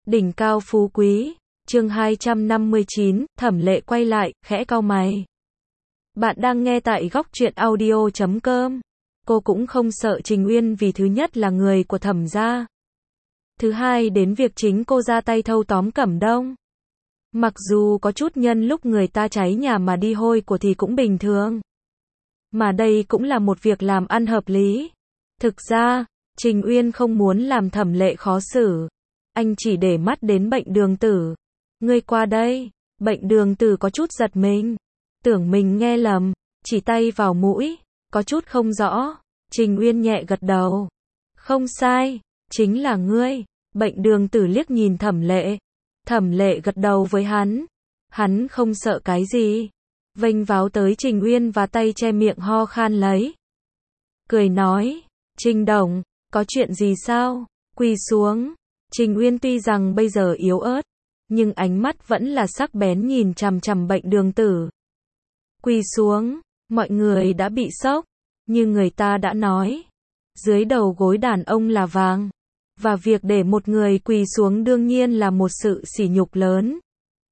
Đỉnh cao phú quý, chương 259, Thẩm Lệ quay lại, khẽ cau mày. Bạn đang nghe tại góc truyện audio.com. Cô cũng không sợ Trình Uyên vì thứ nhất là người của Thẩm gia. Thứ hai đến việc chính cô ra tay thâu tóm Cẩm Đông. Mặc dù có chút nhân lúc người ta cháy nhà mà đi hôi của thì cũng bình thường. Mà đây cũng là một việc làm ăn hợp lý. Thực ra, Trình Uyên không muốn làm Thẩm Lệ khó xử. Anh chỉ để mắt đến Bệnh Đường Tử. Ngươi qua đây. Bệnh Đường Tử có chút giật mình. Tưởng mình nghe lầm. Chỉ tay vào mũi. Có chút không rõ. Trình Uyên nhẹ gật đầu. Không sai. Chính là ngươi. Bệnh Đường Tử liếc nhìn Thẩm Lệ. Thẩm Lệ gật đầu với hắn. Hắn không sợ cái gì. Vênh váo tới Trình Uyên và tay che miệng ho khan lấy. Cười nói. Trình Đồng, có chuyện gì sao? Quỳ xuống. Trình Uyên tuy rằng bây giờ yếu ớt, nhưng ánh mắt vẫn là sắc bén nhìn chằm chằm Bệnh Đường Tử. Quỳ xuống, mọi người đã bị sốc, như người ta đã nói. Dưới đầu gối đàn ông là vàng, và việc để một người quỳ xuống đương nhiên là một sự sỉ nhục lớn.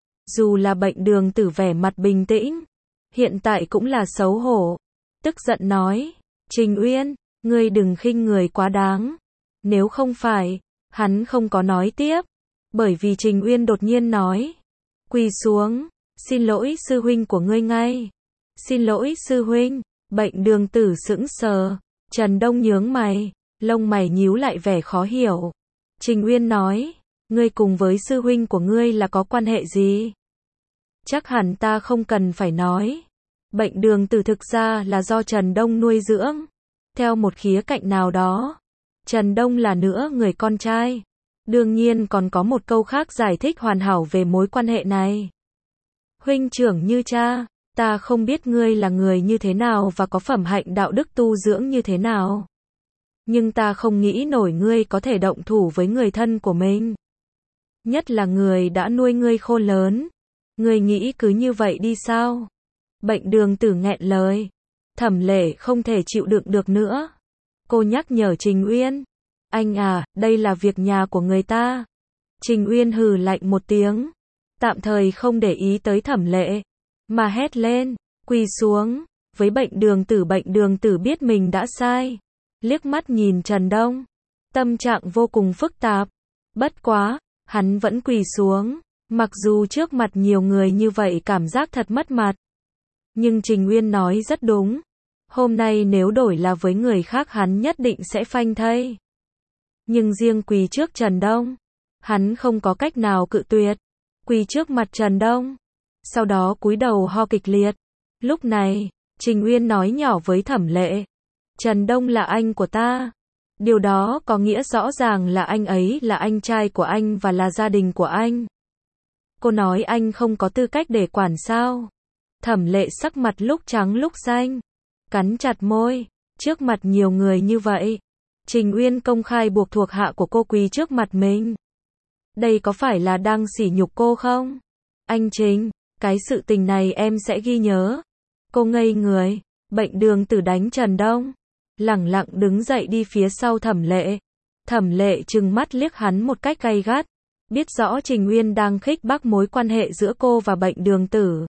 Dù là Bệnh Đường Tử vẻ mặt bình tĩnh, hiện tại cũng là xấu hổ. Tức giận nói, Trình Uyên, ngươi đừng khinh người quá đáng. Nếu không phải, hắn không có nói tiếp, bởi vì Trình Uyên đột nhiên nói, quỳ xuống, xin lỗi sư huynh của ngươi ngay. Xin lỗi sư huynh. Bệnh Đường Tử sững sờ. Trần Đông nhướng mày, lông mày nhíu lại vẻ khó hiểu. Trình Uyên nói, ngươi cùng với sư huynh của ngươi là có quan hệ gì? Chắc hẳn ta không cần phải nói. Bệnh Đường Tử thực ra là do Trần Đông nuôi dưỡng. Theo một khía cạnh nào đó, Trần Đông là nữa người con trai. Đương nhiên còn có một câu khác giải thích hoàn hảo về mối quan hệ này. Huynh trưởng như cha, ta không biết ngươi là người như thế nào và có phẩm hạnh đạo đức tu dưỡng như thế nào. Nhưng ta không nghĩ nổi ngươi có thể động thủ với người thân của mình. Nhất là người đã nuôi ngươi khôn lớn. Ngươi nghĩ cứ như vậy đi sao? Bệnh Đường Tử nghẹn lời. Thẩm Lệ không thể chịu đựng được nữa. Cô nhắc nhở Trình Uyên. Anh à, đây là việc nhà của người ta. Trình Uyên hừ lạnh một tiếng. Tạm thời không để ý tới Thẩm Lệ. Mà hét lên. Quỳ xuống. Với Bệnh Đường Tử biết mình đã sai. Liếc mắt nhìn Trần Đông. Tâm trạng vô cùng phức tạp. Bất quá, hắn vẫn quỳ xuống. Mặc dù trước mặt nhiều người như vậy cảm giác thật mất mặt. Nhưng Trình Uyên nói rất đúng. Hôm nay nếu đổi là với người khác hắn nhất định sẽ phanh thây. Nhưng riêng quỳ trước Trần Đông, hắn không có cách nào cự tuyệt. Quỳ trước mặt Trần Đông, sau đó cúi đầu ho kịch liệt. Lúc này, Trình Uyên nói nhỏ với Thẩm Lệ. Trần Đông là anh của ta. Điều đó có nghĩa rõ ràng là anh ấy là anh trai của anh và là gia đình của anh. Cô nói anh không có tư cách để quản sao? Thẩm Lệ sắc mặt lúc trắng lúc xanh, cắn chặt môi, trước mặt nhiều người như vậy. Trình Uyên công khai buộc thuộc hạ của cô quỳ trước mặt mình. Đây có phải là đang sỉ nhục cô không? Anh Trình, cái sự tình này em sẽ ghi nhớ. Cô ngây người, Bệnh Đường Tử đánh Trần Đông. Lẳng lặng đứng dậy đi phía sau Thẩm Lệ. Thẩm Lệ trừng mắt liếc hắn một cách gay gắt. Biết rõ Trình Uyên đang khích bác mối quan hệ giữa cô và Bệnh Đường Tử.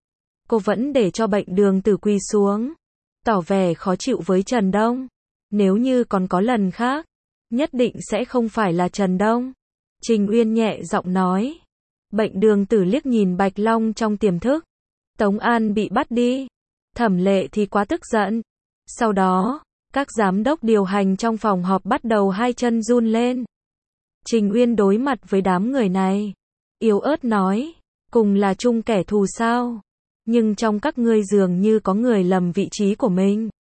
Cô vẫn để cho Bệnh Đường Tử quỳ xuống. Tỏ vẻ khó chịu với Trần Đông. Nếu như còn có lần khác, nhất định sẽ không phải là Trần Đông. Trình Uyên nhẹ giọng nói. Bệnh Đường Tử liếc nhìn Bạch Long trong tiềm thức. Tống An bị bắt đi. Thẩm Lệ thì quá tức giận. Sau đó, các giám đốc điều hành trong phòng họp bắt đầu hai chân run lên. Trình Uyên đối mặt với đám người này. Yếu ớt nói. Cùng là chung kẻ thù sao? Nhưng trong các ngươi dường như có người lầm vị trí của mình.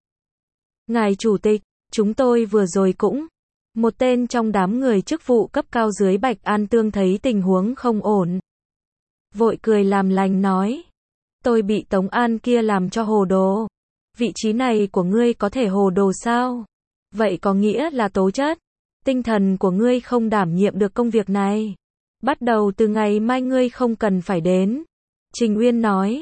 Ngài Chủ tịch, chúng tôi vừa rồi cũng. Một tên trong đám người chức vụ cấp cao dưới Bạch An Tương thấy tình huống không ổn. Vội cười làm lành nói. Tôi bị Tống An kia làm cho hồ đồ. Vị trí này của ngươi có thể hồ đồ sao? Vậy có nghĩa là tố chất, tinh thần của ngươi không đảm nhiệm được công việc này. Bắt đầu từ ngày mai ngươi không cần phải đến. Trình Uyên nói.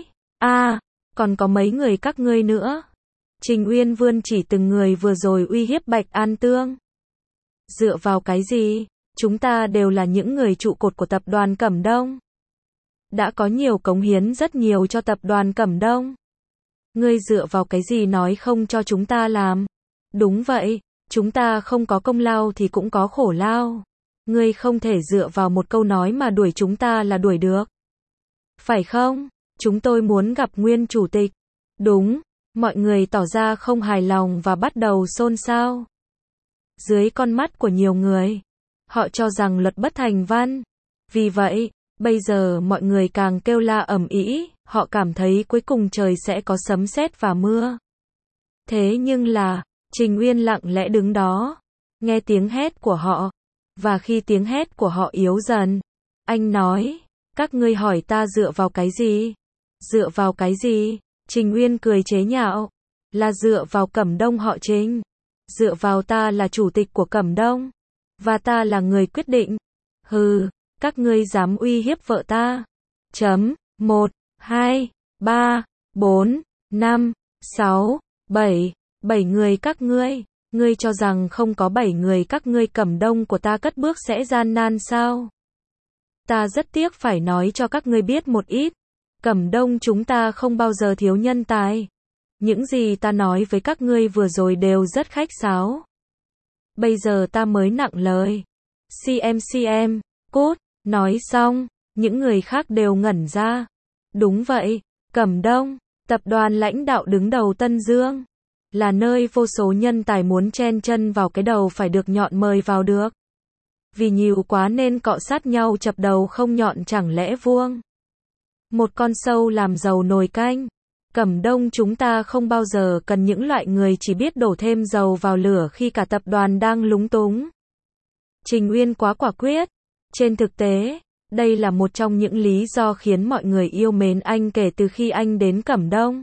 Còn có mấy người các ngươi nữa. Trình Uyên vươn chỉ từng người vừa rồi uy hiếp Bạch An Tương. Dựa vào cái gì? Chúng ta đều là những người trụ cột của tập đoàn Cẩm Đông. Đã có nhiều cống hiến rất nhiều cho tập đoàn Cẩm Đông. Ngươi dựa vào cái gì nói không cho chúng ta làm? Đúng vậy, chúng ta không có công lao thì cũng có khổ lao. Ngươi không thể dựa vào một câu nói mà đuổi chúng ta là đuổi được. Phải không? Chúng tôi muốn gặp nguyên chủ tịch. Đúng, mọi người tỏ ra không hài lòng và bắt đầu xôn xao. Dưới con mắt của nhiều người, họ cho rằng luật bất thành văn. Vì vậy, bây giờ mọi người càng kêu la ầm ĩ, họ cảm thấy cuối cùng trời sẽ có sấm sét và mưa. Thế nhưng là, Trình Uyên lặng lẽ đứng đó, nghe tiếng hét của họ. Và khi tiếng hét của họ yếu dần, anh nói, các ngươi hỏi ta dựa vào cái gì? Dựa vào cái gì? Trình Uyên cười chế nhạo, là dựa vào Cẩm Đông họ Trình. Dựa vào ta là chủ tịch của Cẩm Đông. Và ta là người quyết định. Hừ, các ngươi dám uy hiếp vợ ta. 1, 2, 3, 4, 5, 6, 7. 7 người các ngươi. Ngươi cho rằng không có 7 người các ngươi Cẩm Đông của ta cất bước sẽ gian nan sao? Ta rất tiếc phải nói cho các ngươi biết một ít. Cẩm Đông chúng ta không bao giờ thiếu nhân tài. Những gì ta nói với các ngươi vừa rồi đều rất khách sáo. Bây giờ ta mới nặng lời. CM, cút, nói xong, những người khác đều ngẩn ra. Đúng vậy, Cẩm Đông, tập đoàn lãnh đạo đứng đầu Tân Dương. Là nơi vô số nhân tài muốn chen chân vào cái đầu phải được nhọn mời vào được. Vì nhiều quá nên cọ sát nhau chập đầu không nhọn chẳng lẽ vuông. Một con sâu làm dầu nồi canh. Cẩm Đông chúng ta không bao giờ cần những loại người chỉ biết đổ thêm dầu vào lửa khi cả tập đoàn đang lúng túng. Trình Uyên quá quả quyết. Trên thực tế, đây là một trong những lý do khiến mọi người yêu mến anh kể từ khi anh đến Cẩm Đông.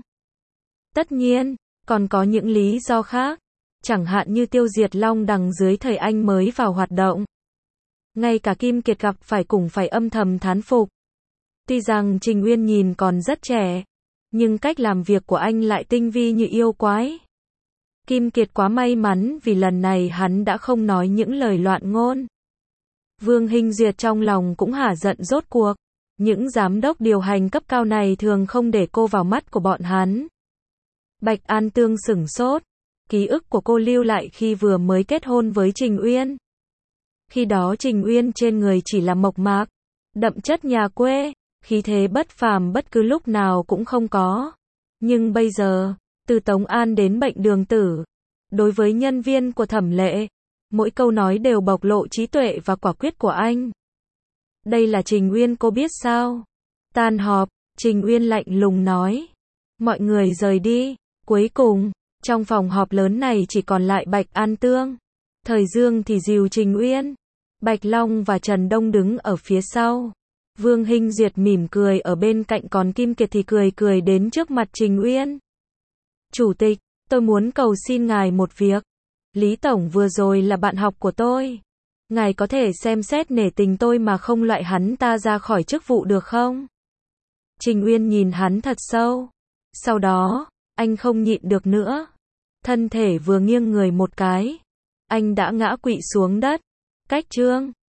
Tất nhiên, còn có những lý do khác, chẳng hạn như tiêu diệt Long Đằng dưới thời anh mới vào hoạt động. Ngay cả Kim Kiệt gặp phải cũng phải âm thầm thán phục. Tuy rằng Trình Uyên nhìn còn rất trẻ, nhưng cách làm việc của anh lại tinh vi như yêu quái. Kim Kiệt quá may mắn vì lần này hắn đã không nói những lời loạn ngôn. Vương Hinh Duyệt trong lòng cũng hả giận rốt cuộc. Những giám đốc điều hành cấp cao này thường không để cô vào mắt của bọn hắn. Bạch An Tương sửng sốt. Ký ức của cô lưu lại khi vừa mới kết hôn với Trình Uyên. Khi đó Trình Uyên trên người chỉ là mộc mạc, đậm chất nhà quê, khí thế bất phàm bất cứ lúc nào cũng không có. Nhưng bây giờ, từ Tống An đến Bệnh Đường Tử, đối với nhân viên của Thẩm Lệ, mỗi câu nói đều bộc lộ trí tuệ và quả quyết của anh. Đây là Trình Uyên cô biết sao? Tan họp, Trình Uyên lạnh lùng nói. Mọi người rời đi. Cuối cùng, trong phòng họp lớn này chỉ còn lại Bạch An Tương. Thời Dương thì dìu Trình Uyên. Bạch Long và Trần Đông đứng ở phía sau. Vương Hinh Duyệt mỉm cười ở bên cạnh còn Kim Kiệt thì cười cười đến trước mặt Trình Uyên. Chủ tịch, tôi muốn cầu xin ngài một việc. Lý Tổng vừa rồi là bạn học của tôi. Ngài có thể xem xét nể tình tôi mà không loại hắn ta ra khỏi chức vụ được không? Trình Uyên nhìn hắn thật sâu. Sau đó, anh không nhịn được nữa. Thân thể vừa nghiêng người một cái. Anh đã ngã quỵ xuống đất. Cách chương